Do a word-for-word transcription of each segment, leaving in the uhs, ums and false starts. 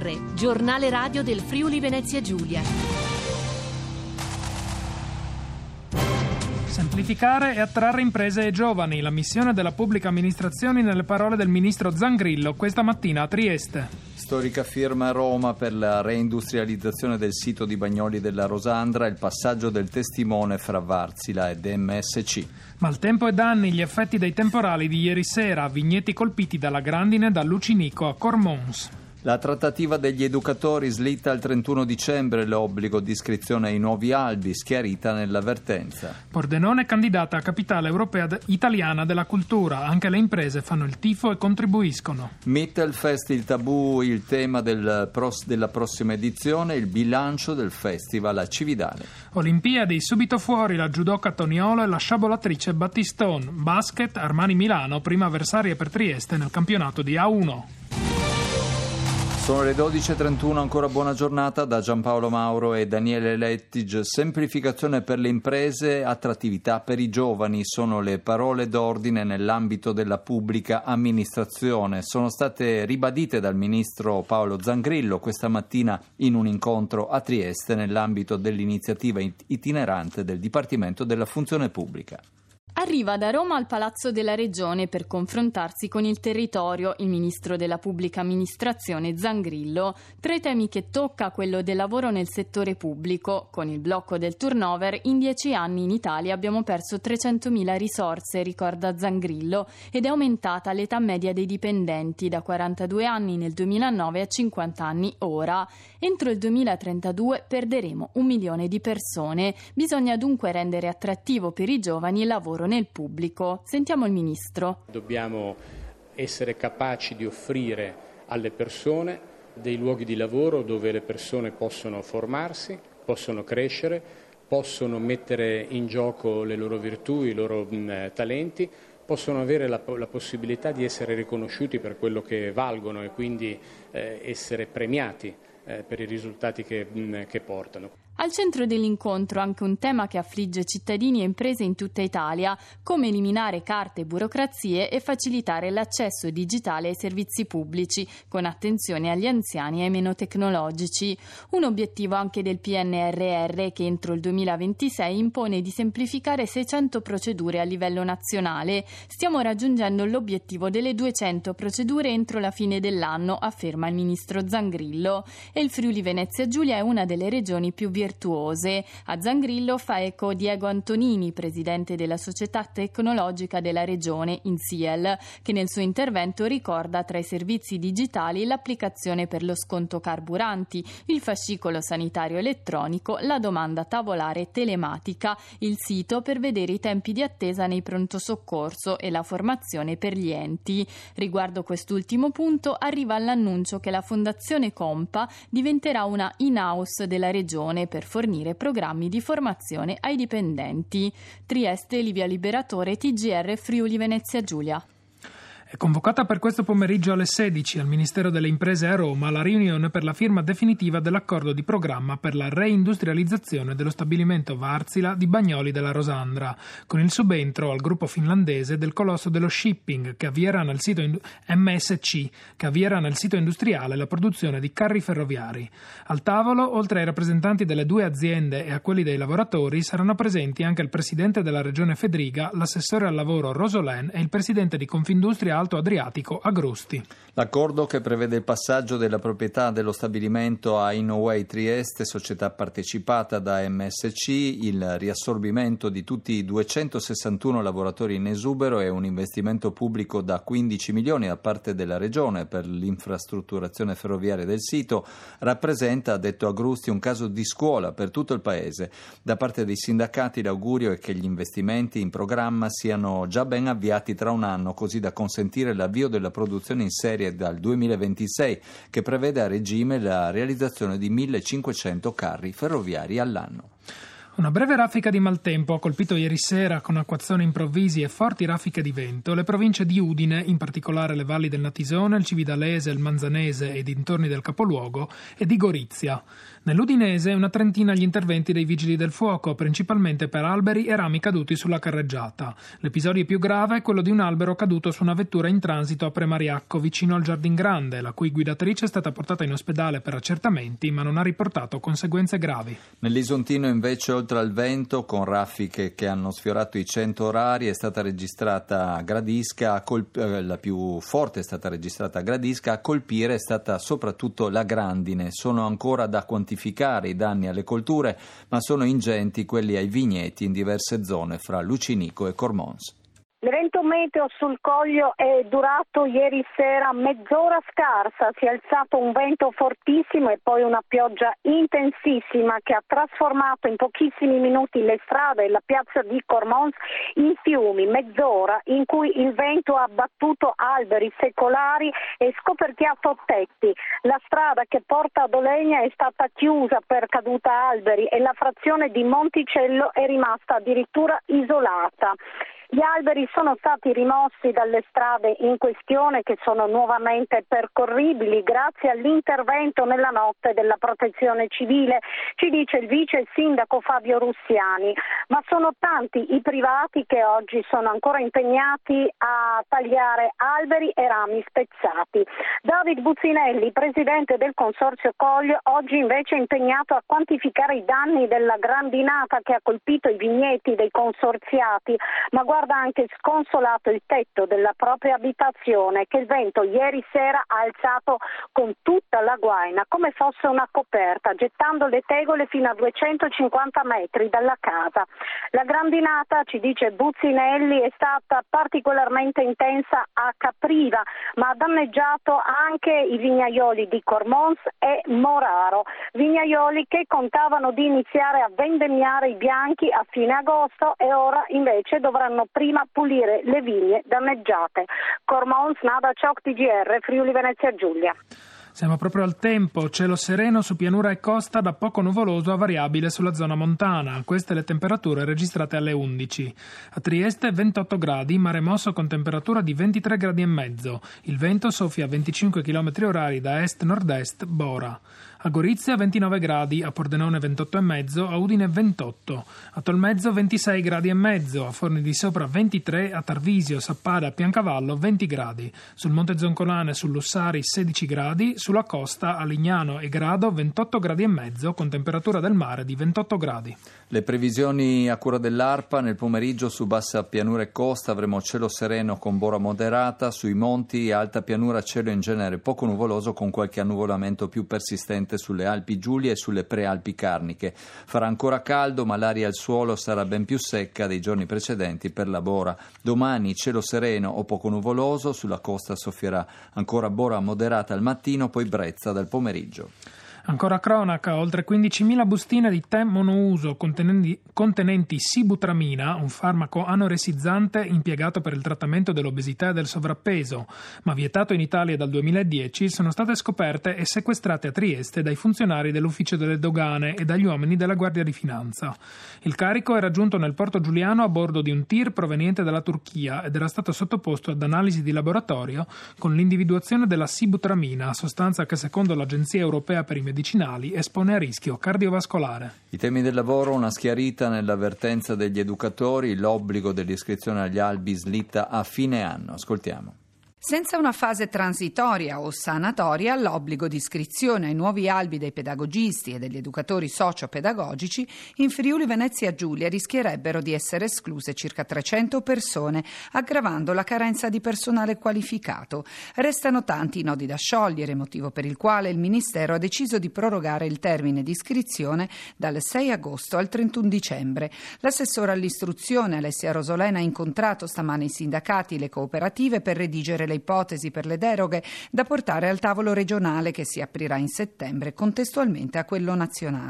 R, giornale radio del Friuli Venezia Giulia. Semplificare e attrarre imprese e giovani, la missione della pubblica amministrazione nelle parole del ministro Zangrillo questa mattina a Trieste. Storica firma a Roma per la reindustrializzazione del sito di Bagnoli della Rosandra, il passaggio del testimone fra Varsila ed M S C. Maltempo e danni, gli effetti dei temporali di ieri sera, vigneti colpiti dalla grandine da Lucinico a Cormons. La trattativa degli educatori slitta al trentuno dicembre, l'obbligo di iscrizione ai nuovi albi, schiarita nell'avvertenza. Pordenone candidata a capitale europea de- italiana della cultura, anche le imprese fanno il tifo e contribuiscono. Mittelfest, il tabù, il tema del pros- della prossima edizione, il bilancio del festival a Cividale. Olimpiadi, subito fuori la judoka Toniolo e la sciabolatrice Battistone. Basket, Armani Milano, prima avversaria per Trieste nel campionato di A uno. Sono le dodici e trentuno, ancora buona giornata da Giampaolo Mauro e Daniele Lettig. Semplificazione per le imprese, attrattività per i giovani sono le parole d'ordine nell'ambito della pubblica amministrazione. Sono state ribadite dal ministro Paolo Zangrillo questa mattina in un incontro a Trieste nell'ambito dell'iniziativa itinerante del Dipartimento della Funzione Pubblica. Arriva da Roma al Palazzo della Regione per confrontarsi con il territorio il ministro della Pubblica Amministrazione Zangrillo. Tra i temi che tocca quello del lavoro nel settore pubblico. Con il blocco del turnover, in dieci anni in Italia abbiamo perso trecentomila risorse, ricorda Zangrillo, ed è aumentata l'età media dei dipendenti da quarantadue anni nel duemilanove a cinquanta anni ora. Entro il duemilatrentadue perderemo un milione di persone. Bisogna dunque rendere attrattivo per i giovani il lavoro nel pubblico. Sentiamo il ministro. Dobbiamo essere capaci di offrire alle persone dei luoghi di lavoro dove le persone possono formarsi, possono crescere, possono mettere in gioco le loro virtù, i loro mh, talenti, possono avere la, la possibilità di essere riconosciuti per quello che valgono e quindi eh, essere premiati eh, per i risultati che, mh, che portano. Al centro dell'incontro anche un tema che affligge cittadini e imprese in tutta Italia: come eliminare carte e burocrazie e facilitare l'accesso digitale ai servizi pubblici, con attenzione agli anziani e ai meno tecnologici. Un obiettivo anche del P N R R, che entro il duemilaventisei impone di semplificare seicento procedure a livello nazionale. Stiamo raggiungendo l'obiettivo delle duecento procedure entro la fine dell'anno, afferma il ministro Zangrillo. E il Friuli Venezia Giulia è una delle regioni più virtuose. A Zangrillo fa eco Diego Antonini, presidente della società tecnologica della regione Insiel, che nel suo intervento ricorda tra i servizi digitali l'applicazione per lo sconto carburanti, il fascicolo sanitario elettronico, la domanda tavolare telematica, il sito per vedere i tempi di attesa nei pronto soccorso e la formazione per gli enti. Riguardo quest'ultimo punto arriva l'annuncio che la Fondazione Compa diventerà una in-house della regione per fornire programmi di formazione ai dipendenti. Trieste, Livia Liberatore, T G R Friuli Venezia Giulia. È convocata per questo pomeriggio alle sedici al Ministero delle Imprese a Roma la riunione per la firma definitiva dell'accordo di programma per la reindustrializzazione dello stabilimento Varsila di Bagnoli della Rosandra, con il subentro al gruppo finlandese del colosso dello shipping che avvierà nel sito M S C, che avvierà nel sito industriale la produzione di carri ferroviari. Al tavolo, oltre ai rappresentanti delle due aziende e a quelli dei lavoratori, saranno presenti anche il presidente della regione Fedriga, l'assessore al lavoro Rosolén e il presidente di Confindustria Alto Adriatico Agrusti. L'accordo, che prevede il passaggio della proprietà dello stabilimento a Innoway Trieste, società partecipata da M S C, il riassorbimento di tutti i duecentosessantuno lavoratori in esubero e un investimento pubblico da quindici milioni da parte della regione per l'infrastrutturazione ferroviaria del sito, rappresenta, ha detto Agrusti, un caso di scuola per tutto il paese. Da parte dei sindacati l'augurio è che gli investimenti in programma siano già ben avviati tra un anno, così da consentire l'avvio della produzione in serie dal duemilaventisei, che prevede a regime la realizzazione di millecinquecento carri ferroviari all'anno. Una breve raffica di maltempo ha colpito ieri sera, con acquazzoni improvvisi e forti raffiche di vento, le province di Udine, in particolare le valli del Natisone, il Cividalese, il Manzanese e dintorni del capoluogo, e di Gorizia. Nell'Udinese una trentina gli interventi dei vigili del fuoco, principalmente per alberi e rami caduti sulla carreggiata. L'episodio più grave è quello di un albero caduto su una vettura in transito a Premariacco, vicino al Giardin Grande, la cui guidatrice è stata portata in ospedale per accertamenti, ma non ha riportato conseguenze gravi. Nell'Isontino invece, oltre al vento, con raffiche che hanno sfiorato i cento orari, è stata registrata a Gradisca, a colp- la più forte è stata registrata a Gradisca, a colpire è stata soprattutto la grandine. Sono ancora da quantificare i danni alle colture, ma sono ingenti quelli ai vigneti in diverse zone fra Lucinico e Cormons. L'evento meteo sul Coglio è durato ieri sera mezz'ora scarsa, si è alzato un vento fortissimo e poi una pioggia intensissima che ha trasformato in pochissimi minuti le strade e la piazza di Cormons in fiumi, mezz'ora in cui il vento ha abbattuto alberi secolari e scoperchiato tetti. La strada che porta ad Olegna è stata chiusa per caduta alberi e la frazione di Monticello è rimasta addirittura isolata. Gli alberi sono stati rimossi dalle strade in questione, che sono nuovamente percorribili grazie all'intervento nella notte della Protezione Civile, ci dice il vice sindaco Fabio Russiani, ma sono tanti i privati che oggi sono ancora impegnati a tagliare alberi e rami spezzati. David Buzzinelli, presidente del Consorzio Coglio, oggi invece è impegnato a quantificare i danni della grandinata che ha colpito i vigneti dei consorziati, ma guarda ha anche sconsolato il tetto della propria abitazione che il vento ieri sera ha alzato con tutta la guaina come fosse una coperta, gettando le tegole fino a duecentocinquanta metri dalla casa. La grandinata, ci dice Buzzinelli, è stata particolarmente intensa a Capriva, ma ha danneggiato anche i vignaioli di Cormons e Moraro, vignaioli che contavano di iniziare a vendemmiare i bianchi a fine agosto e ora invece dovranno prima pulire le vigne danneggiate. Cormons, Nada Ciocc, T G R, Friuli Venezia Giulia. Siamo proprio al tempo, cielo sereno su pianura e costa, da poco nuvoloso a variabile sulla zona montana. Queste le temperature registrate alle undici. A Trieste ventotto gradi, mare mosso con temperatura di ventitré gradi e mezzo. Il vento soffia a venticinque chilometri orari da est-nord-est, Bora. A Gorizia ventinove gradi, a Pordenone ventotto e mezzo, a Udine ventotto. A Tolmezzo ventisei gradi e mezzo, a Forni di Sopra ventitré, a Tarvisio, Sappada e Piancavallo venti gradi. Sul Monte Zoncolane e sul Lussari sedici gradi, sulla costa a Lignano e Grado ventotto gradi e mezzo con temperatura del mare di ventotto gradi. Le previsioni a cura dell'ARPA: nel pomeriggio su bassa pianura e costa avremo cielo sereno con bora moderata, sui monti e alta pianura cielo in genere poco nuvoloso con qualche annuvolamento più persistente sulle Alpi Giulie e sulle Prealpi Carniche. Farà ancora caldo, ma l'aria al suolo sarà ben più secca dei giorni precedenti per la bora. Domani cielo sereno o poco nuvoloso, sulla costa soffierà ancora bora moderata al mattino, poi brezza dal pomeriggio. Ancora cronaca, oltre quindicimila bustine di tè monouso contenenti, contenenti sibutramina, un farmaco anoressizzante impiegato per il trattamento dell'obesità e del sovrappeso, ma vietato in Italia dal duemiladieci, sono state scoperte e sequestrate a Trieste dai funzionari dell'Ufficio delle Dogane e dagli uomini della Guardia di Finanza. Il carico era giunto nel porto giuliano a bordo di un tir proveniente dalla Turchia ed era stato sottoposto ad analisi di laboratorio con l'individuazione della sibutramina, sostanza che secondo l'Agenzia Europea per i medicinali espone a rischio cardiovascolare. I temi del lavoro: una schiarita nell'avvertenza degli educatori, l'obbligo dell'iscrizione agli albi slitta a fine anno. Ascoltiamo. Senza una fase transitoria o sanatoria, l'obbligo di iscrizione ai nuovi albi dei pedagogisti e degli educatori socio-pedagogici in Friuli Venezia Giulia rischierebbero di essere escluse circa trecento persone, aggravando la carenza di personale qualificato. Restano tanti i nodi da sciogliere, motivo per il quale il Ministero ha deciso di prorogare il termine di iscrizione dal sei agosto al trentuno dicembre. L'assessore all'istruzione Alessia Rosolena ha incontrato stamane i sindacati e le cooperative per redigere le ipotesi per le deroghe da portare al tavolo regionale che si aprirà in settembre contestualmente a quello nazionale.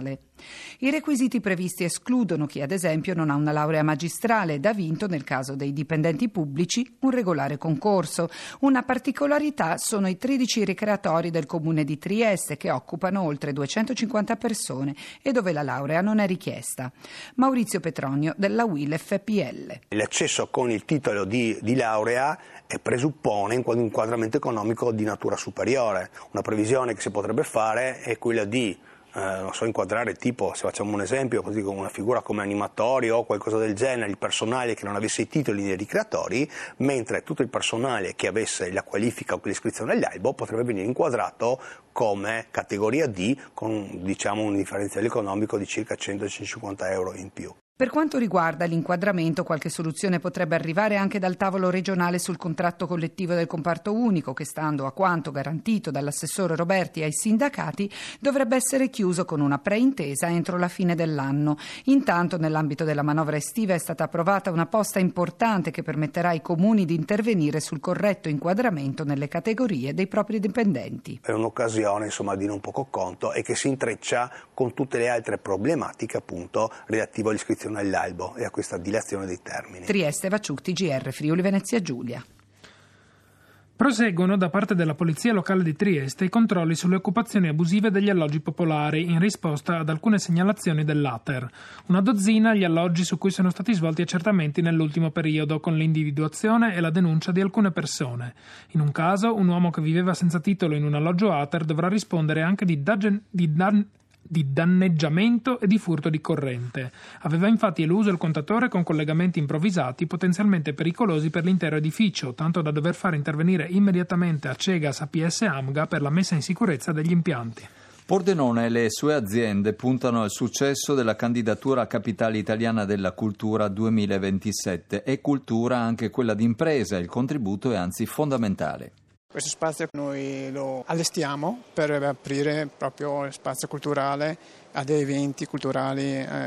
I requisiti previsti escludono chi, ad esempio, non ha una laurea magistrale ed ha vinto, nel caso dei dipendenti pubblici, un regolare concorso. Una particolarità sono i tredici ricreatori del comune di Trieste, che occupano oltre duecentocinquanta persone e dove la laurea non è richiesta. Maurizio Petronio della U I L F P L. L'accesso con il titolo di, di laurea presuppone un inquadramento economico di natura superiore. Una previsione che si potrebbe fare è quella di Eh, non so, inquadrare tipo, se facciamo un esempio, così con una figura come animatori o qualcosa del genere, il personale che non avesse i titoli dei ricreatori, mentre tutto il personale che avesse la qualifica o l'iscrizione all'albo potrebbe venire inquadrato come categoria D con, diciamo, un differenziale economico di circa centocinquanta euro in più. Per quanto riguarda l'inquadramento, qualche soluzione potrebbe arrivare anche dal tavolo regionale sul contratto collettivo del comparto unico, che, stando a quanto garantito dall'assessore Roberti ai sindacati, dovrebbe essere chiuso con una preintesa entro la fine dell'anno. Intanto, nell'ambito della manovra estiva è stata approvata una posta importante che permetterà ai comuni di intervenire sul corretto inquadramento nelle categorie dei propri dipendenti. È un'occasione, insomma, di non poco conto e che si intreccia con tutte le altre problematiche, appunto, relative all'iscrizione all'albo e a questa dilazione dei termini. Trieste, Vaciuc, T G R, Friuli Venezia Giulia. Proseguono da parte della Polizia Locale di Trieste i controlli sulle occupazioni abusive degli alloggi popolari in risposta ad alcune segnalazioni dell'A T E R. Una dozzina gli alloggi su cui sono stati svolti accertamenti nell'ultimo periodo, con l'individuazione e la denuncia di alcune persone. In un caso, un uomo che viveva senza titolo in un alloggio A T E R dovrà rispondere anche di, dagen- di dan- di danneggiamento e di furto di corrente. Aveva infatti eluso il contatore con collegamenti improvvisati potenzialmente pericolosi per l'intero edificio, tanto da dover fare intervenire immediatamente Acegas, A P S Amga per la messa in sicurezza degli impianti. Pordenone e le sue aziende puntano al successo della candidatura a Capitale Italiana della Cultura duemilaventisette. È cultura anche quella d'impresa, il contributo è anzi fondamentale. Questo spazio noi lo allestiamo per aprire proprio spazio culturale a dei eventi culturali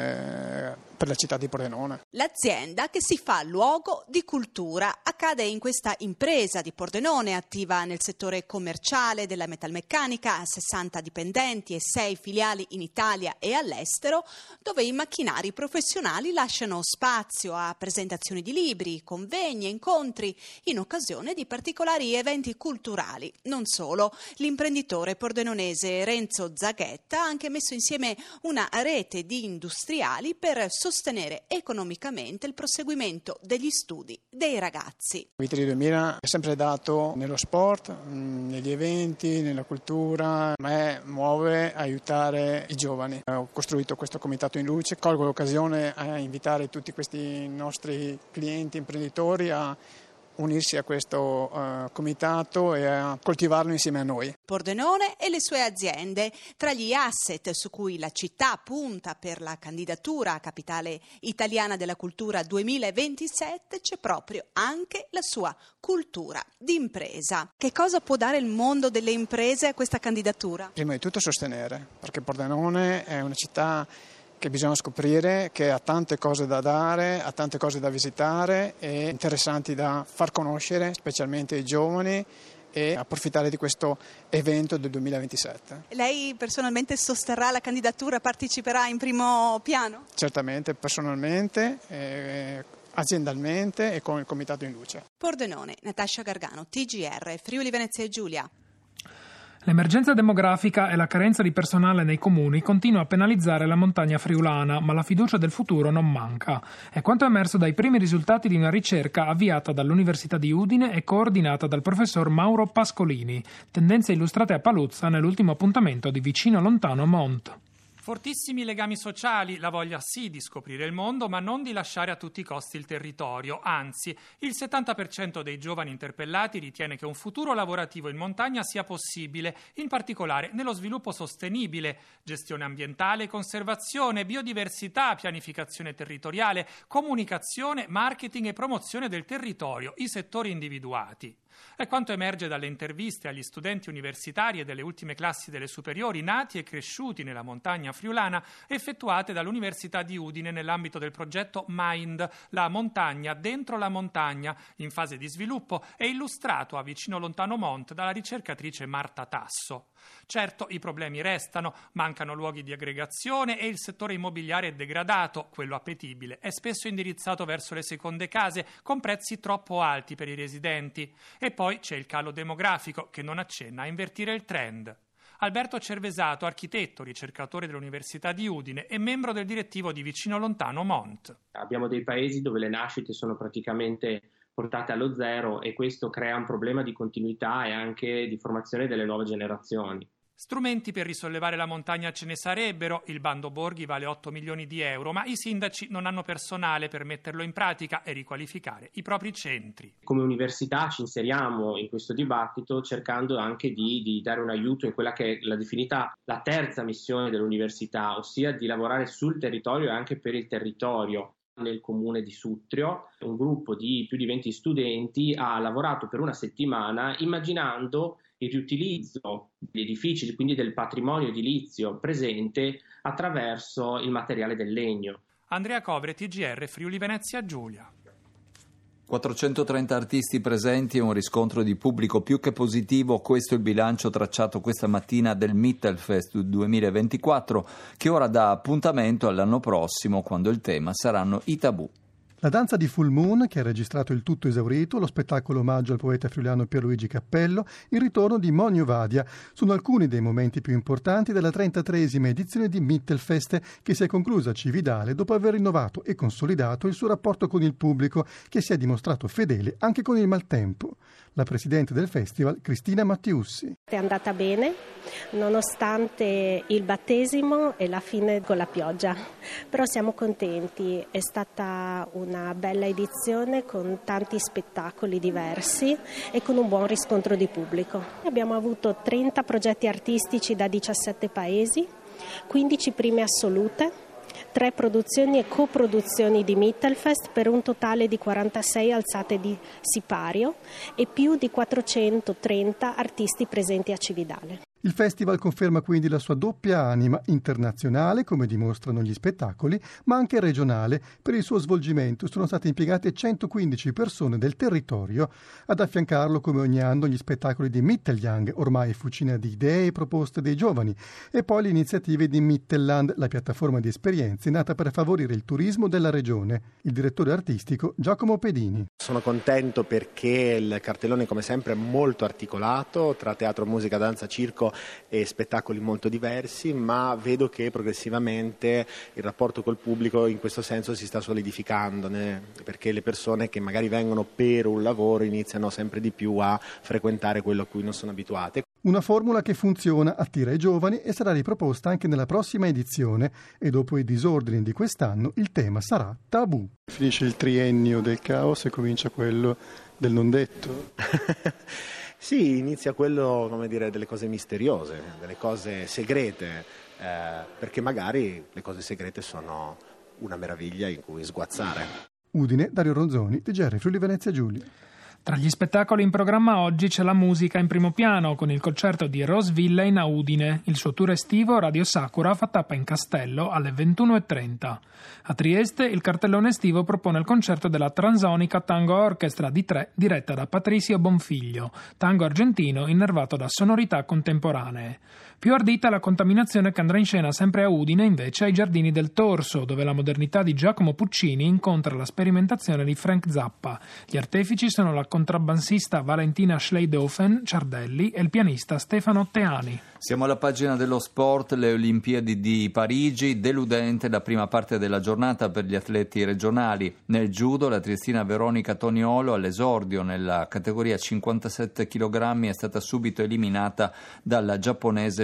eh, per la città di Pordenone. L'azienda che si fa luogo di cultura accade in questa impresa di Pordenone, attiva nel settore commerciale della metalmeccanica, ha sessanta dipendenti e sei filiali in Italia e all'estero, dove i macchinari professionali lasciano spazio a presentazioni di libri, convegni e incontri in occasione di particolari eventi culturali. Non solo, l'imprenditore pordenonese Renzo Zaghetta ha anche messo insieme una rete di industriali per sostenere economicamente il proseguimento degli studi dei ragazzi. Viteri duemila è sempre dato nello sport, negli eventi, nella cultura. A me muove aiutare i giovani. Ho costruito questo comitato in luce, colgo l'occasione a invitare tutti questi nostri clienti imprenditori a unirsi a questo uh, comitato e a coltivarlo insieme a noi. Pordenone e le sue aziende. Tra gli asset su cui la città punta per la candidatura a Capitale Italiana della Cultura duemilaventisette c'è proprio anche la sua cultura d'impresa. Che cosa può dare il mondo delle imprese a questa candidatura? Prima di tutto sostenere, perché Pordenone è una città che bisogna scoprire, che ha tante cose da dare, ha tante cose da visitare e interessanti da far conoscere, specialmente ai giovani, e approfittare di questo evento del duemilaventisette. Lei personalmente sosterrà la candidatura, parteciperà in primo piano? Certamente, personalmente, eh, aziendalmente e con il comitato in luce. Pordenone, Natascia Gargano, T G R, Friuli Venezia Giulia. L'emergenza demografica e la carenza di personale nei comuni continua a penalizzare la montagna friulana, ma la fiducia del futuro non manca. È quanto emerso dai primi risultati di una ricerca avviata dall'Università di Udine e coordinata dal professor Mauro Pascolini. Tendenze illustrate a Paluzza nell'ultimo appuntamento di Vicino Lontano Mont. Fortissimi legami sociali, la voglia sì di scoprire il mondo, ma non di lasciare a tutti i costi il territorio. Anzi, il settanta per cento dei giovani interpellati ritiene che un futuro lavorativo in montagna sia possibile, in particolare nello sviluppo sostenibile, gestione ambientale, conservazione, biodiversità, pianificazione territoriale, comunicazione, marketing e promozione del territorio, i settori individuati. È quanto emerge dalle interviste agli studenti universitari e delle ultime classi delle superiori nati e cresciuti nella montagna friulana, effettuate dall'Università di Udine nell'ambito del progetto Mind, la montagna dentro la montagna, in fase di sviluppo e illustrato a Vicino Lontano Mont dalla ricercatrice Marta Tasso. Certo, i problemi restano, mancano luoghi di aggregazione e il settore immobiliare è degradato, quello appetibile è spesso indirizzato verso le seconde case con prezzi troppo alti per i residenti. E poi c'è il calo demografico che non accenna a invertire il trend. Alberto Cervesato, architetto, ricercatore dell'Università di Udine e membro del direttivo di Vicino Lontano Mont. Abbiamo dei paesi dove le nascite sono praticamente portate allo zero e questo crea un problema di continuità e anche di formazione delle nuove generazioni. Strumenti per risollevare la montagna ce ne sarebbero, il bando Borghi vale otto milioni di euro, ma i sindaci non hanno personale per metterlo in pratica e riqualificare i propri centri. Come università ci inseriamo in questo dibattito cercando anche di, di dare un aiuto in quella che è la definita la terza missione dell'università, ossia di lavorare sul territorio e anche per il territorio. Nel comune di Sutrio, un gruppo di più di venti studenti ha lavorato per una settimana immaginando il riutilizzo degli edifici, quindi del patrimonio edilizio presente attraverso il materiale del legno. Andrea Covre, T G R Friuli Venezia Giulia. quattrocentotrenta artisti presenti e un riscontro di pubblico più che positivo, questo è il bilancio tracciato questa mattina del Mittelfest duemilaventiquattro, che ora dà appuntamento all'anno prossimo quando il tema saranno i tabù. La danza di Full Moon, che ha registrato il tutto esaurito, lo spettacolo omaggio al poeta friulano Pierluigi Cappello, il ritorno di Monio Vadia, sono alcuni dei momenti più importanti della trentatreesima edizione di Mittelfest, che si è conclusa a Cividale dopo aver rinnovato e consolidato il suo rapporto con il pubblico, che si è dimostrato fedele anche con il maltempo. La presidente del festival, Cristina Mattiussi. È andata bene, nonostante il battesimo e la fine con la pioggia, però siamo contenti, è stata una bella edizione con tanti spettacoli diversi e con un buon riscontro di pubblico. Abbiamo avuto trenta progetti artistici da diciassette paesi, quindici prime assolute, tre produzioni e coproduzioni di Mittelfest per un totale di quarantasei alzate di sipario e più di quattrocentotrenta artisti presenti a Cividale. Il festival conferma quindi la sua doppia anima internazionale, come dimostrano gli spettacoli, ma anche regionale. Per il suo svolgimento sono state impiegate centoquindici persone del territorio. Ad affiancarlo, come ogni anno, gli spettacoli di Mittelyoung, ormai fucina di idee e proposte dei giovani, e poi le iniziative di Mittelland, la piattaforma di esperienze nata per favorire il turismo della regione. Il direttore artistico Giacomo Pedini. Sono contento perché il cartellone, come sempre, è molto articolato tra teatro, musica, danza, circo e spettacoli molto diversi, ma vedo che progressivamente il rapporto col pubblico in questo senso si sta solidificando, né? Perché le persone che magari vengono per un lavoro iniziano sempre di più a frequentare quello a cui non sono abituate. Una formula che funziona, attira i giovani e sarà riproposta anche nella prossima edizione, e dopo i disordini di quest'anno il tema sarà tabù. Finisce il triennio del caos e comincia quello del non detto. Sì, inizia quello, come dire, delle cose misteriose, delle cose segrete, eh, perché magari le cose segrete sono una meraviglia in cui sguazzare. Udine, Dario Ronzoni, T G R Friuli Venezia Giulia. Tra gli spettacoli in programma oggi c'è la musica in primo piano con il concerto di Rose Villain a Udine. Il suo tour estivo Radio Sakura fa tappa in Castello alle ventuno e trenta. A Trieste il cartellone estivo propone il concerto della Transonica Tango Orchestra di tre diretta da Patricio Bonfiglio, tango argentino innervato da sonorità contemporanee. Più ardita la contaminazione che andrà in scena sempre a Udine invece ai Giardini del Torso, dove la modernità di Giacomo Puccini incontra la sperimentazione di Frank Zappa. Gli artefici sono la contrabbassista Valentina Schleidofen Ciardelli e il pianista Stefano Teani. Siamo alla pagina dello sport, le Olimpiadi di Parigi, deludente la prima parte della giornata per gli atleti regionali. Nel judo la triestina Veronica Toniolo all'esordio nella categoria cinquantasette chilogrammi è stata subito eliminata dalla giapponese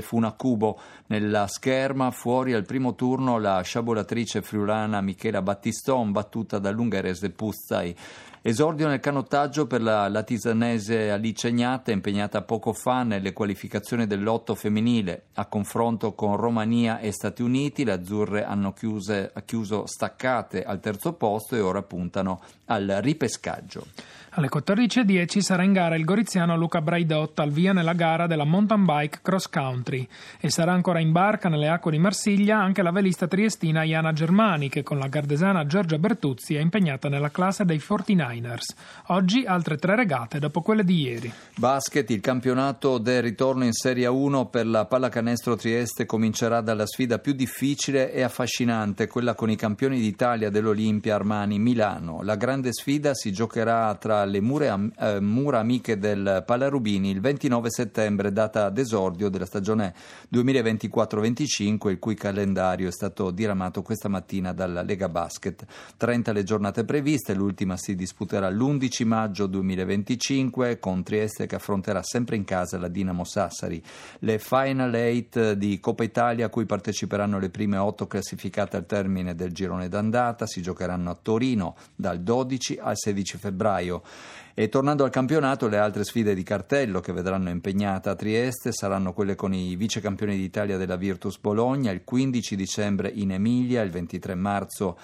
Funacubo nella scherma. Fuori al primo turno la sciabolatrice friulana Michela Battiston, battuta dall'ungherese Pusztai. Esordio nel canottaggio per la latisanese Alice Ignata, impegnata poco fa nelle qualificazioni del lotto femminile. A confronto con Romania e Stati Uniti, le azzurre hanno chiuse, chiuso staccate al terzo posto e ora puntano al ripescaggio. Alle quattordici e dieci sarà in gara il goriziano Luca Braidot al via nella gara della mountain bike cross country e sarà ancora in barca nelle acque di Marsiglia anche la velista triestina Jana Germani, che con la gardesana Giorgia Bertuzzi è impegnata nella classe dei quarantanovers. Oggi altre tre regate dopo quelle di ieri. Basket, il campionato del ritorno in Serie uno per la Pallacanestro Trieste comincerà dalla sfida più difficile e affascinante, quella con i campioni d'Italia dell'Olimpia Armani Milano. La grande sfida si giocherà tra le mura, eh, mura amiche del Pallarubini il ventinove settembre, data d'esordio della stagione duemilaventiquattro venticinque, il cui calendario è stato diramato questa mattina dalla Lega Basket. trenta le giornate previste, l'ultima si disputerà l'undici maggio duemilaventicinque con Trieste che affronterà sempre in casa la Dinamo Sassari. Le Final Eight di Coppa Italia, a cui parteciperanno le prime otto classificate al termine del girone d'andata, si giocheranno a Torino dal dodici al sedici febbraio. E tornando al campionato, le altre sfide di cartello che vedranno impegnata a Trieste saranno quelle con i vice campioni d'Italia della Virtus Bologna il quindici dicembre in Emilia, il ventitré marzo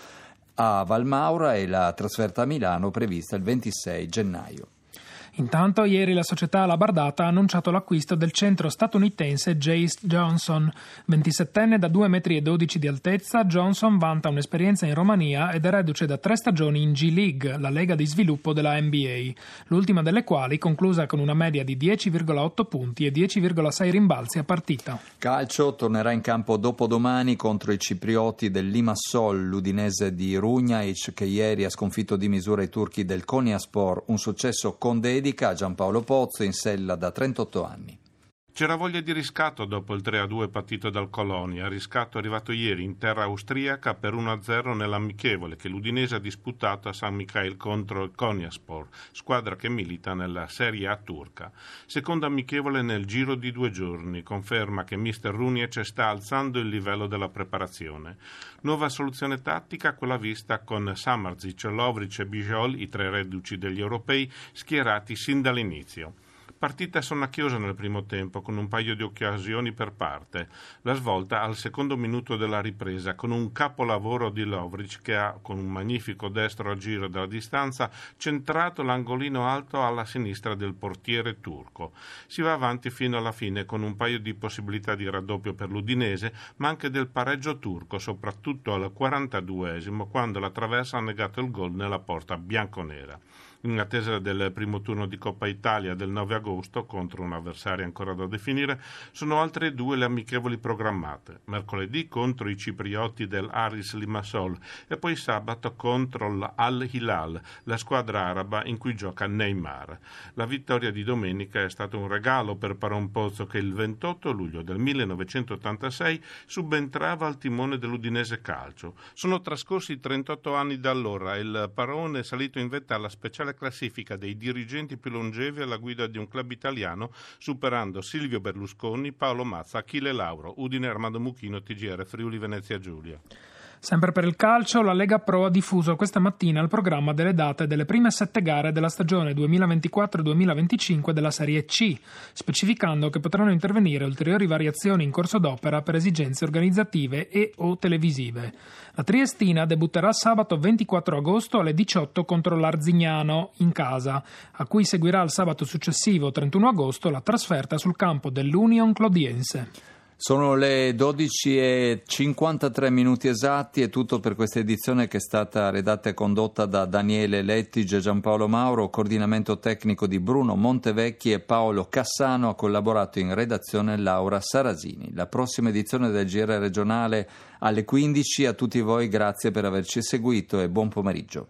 a Valmaura e la trasferta a Milano prevista il ventisei gennaio. Intanto ieri la società Alabardata ha annunciato l'acquisto del centro statunitense Jace Johnson. ventisettenne da due metri e dodici di altezza, Johnson vanta un'esperienza in Romania ed è reduce da tre stagioni in G League, la lega di sviluppo della N B A, l'ultima delle quali conclusa con una media di dieci virgola otto punti e dieci virgola sei rimbalzi a partita. Calcio, tornerà in campo dopodomani contro i ciprioti del Limassol, l'udinese di Runjaic, che ieri ha sconfitto di misura i turchi del Konyaspor, un successo con dedica a Giampaolo Pozzo, in sella da trentotto anni. C'era voglia di riscatto dopo il tre a due partito dal Colonia, riscatto arrivato ieri in terra austriaca per uno a zero nell'amichevole che l'Udinese ha disputato a San Michael contro il Konyaspor, squadra che milita nella Serie A turca. Secondo amichevole nel giro di due giorni, conferma che mister Runjaic sta alzando il livello della preparazione. Nuova soluzione tattica, quella vista con Samardžić, Lovric e Bijol, i tre reduci degli europei, schierati sin dall'inizio. Partita sonnacchiosa nel primo tempo, con un paio di occasioni per parte. La svolta al secondo minuto della ripresa, con un capolavoro di Lovric che ha, con un magnifico destro a giro dalla distanza, centrato l'angolino alto alla sinistra del portiere turco. Si va avanti fino alla fine con un paio di possibilità di raddoppio per l'Udinese, ma anche del pareggio turco, soprattutto al quarantaduesimo, quando la traversa ha negato il gol nella porta bianconera. In attesa del primo turno di Coppa Italia del nove agosto, contro un avversario ancora da definire, sono altre due le amichevoli programmate. Mercoledì contro i ciprioti del Aris Limassol e poi sabato contro l'Al Hilal, la squadra araba in cui gioca Neymar. La vittoria di domenica è stato un regalo per Paron Pozzo, che il ventotto luglio del millenovecentottantasei subentrava al timone dell'Udinese Calcio. Sono trascorsi trentotto anni da allora e il Parone è salito in vetta alla speciale classifica dei dirigenti più longevi alla guida di un club italiano, superando Silvio Berlusconi, Paolo Mazza, Achille Lauro. Udine, Armando Mucchino, T G R Friuli Venezia Giulia. Sempre per il calcio, la Lega Pro ha diffuso questa mattina il programma delle date delle prime sette gare della stagione duemilaventiquattro duemilaventicinque della Serie C, specificando che potranno intervenire ulteriori variazioni in corso d'opera per esigenze organizzative e o televisive. La Triestina debutterà sabato ventiquattro agosto alle diciotto contro l'Arzignano in casa, a cui seguirà il sabato successivo trentuno agosto la trasferta sul campo dell'Union Clodiense. Sono le dodici e cinquantatré minuti esatti, è tutto per questa edizione che è stata redatta e condotta da Daniele Lettige e Giampaolo Mauro, coordinamento tecnico di Bruno Montevecchi e Paolo Cassano, ha collaborato in redazione Laura Sarasini. La prossima edizione del G R regionale alle quindici, a tutti voi grazie per averci seguito e buon pomeriggio.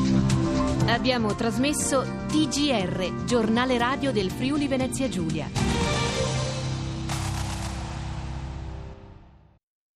Abbiamo trasmesso T G R, giornale radio del Friuli Venezia Giulia.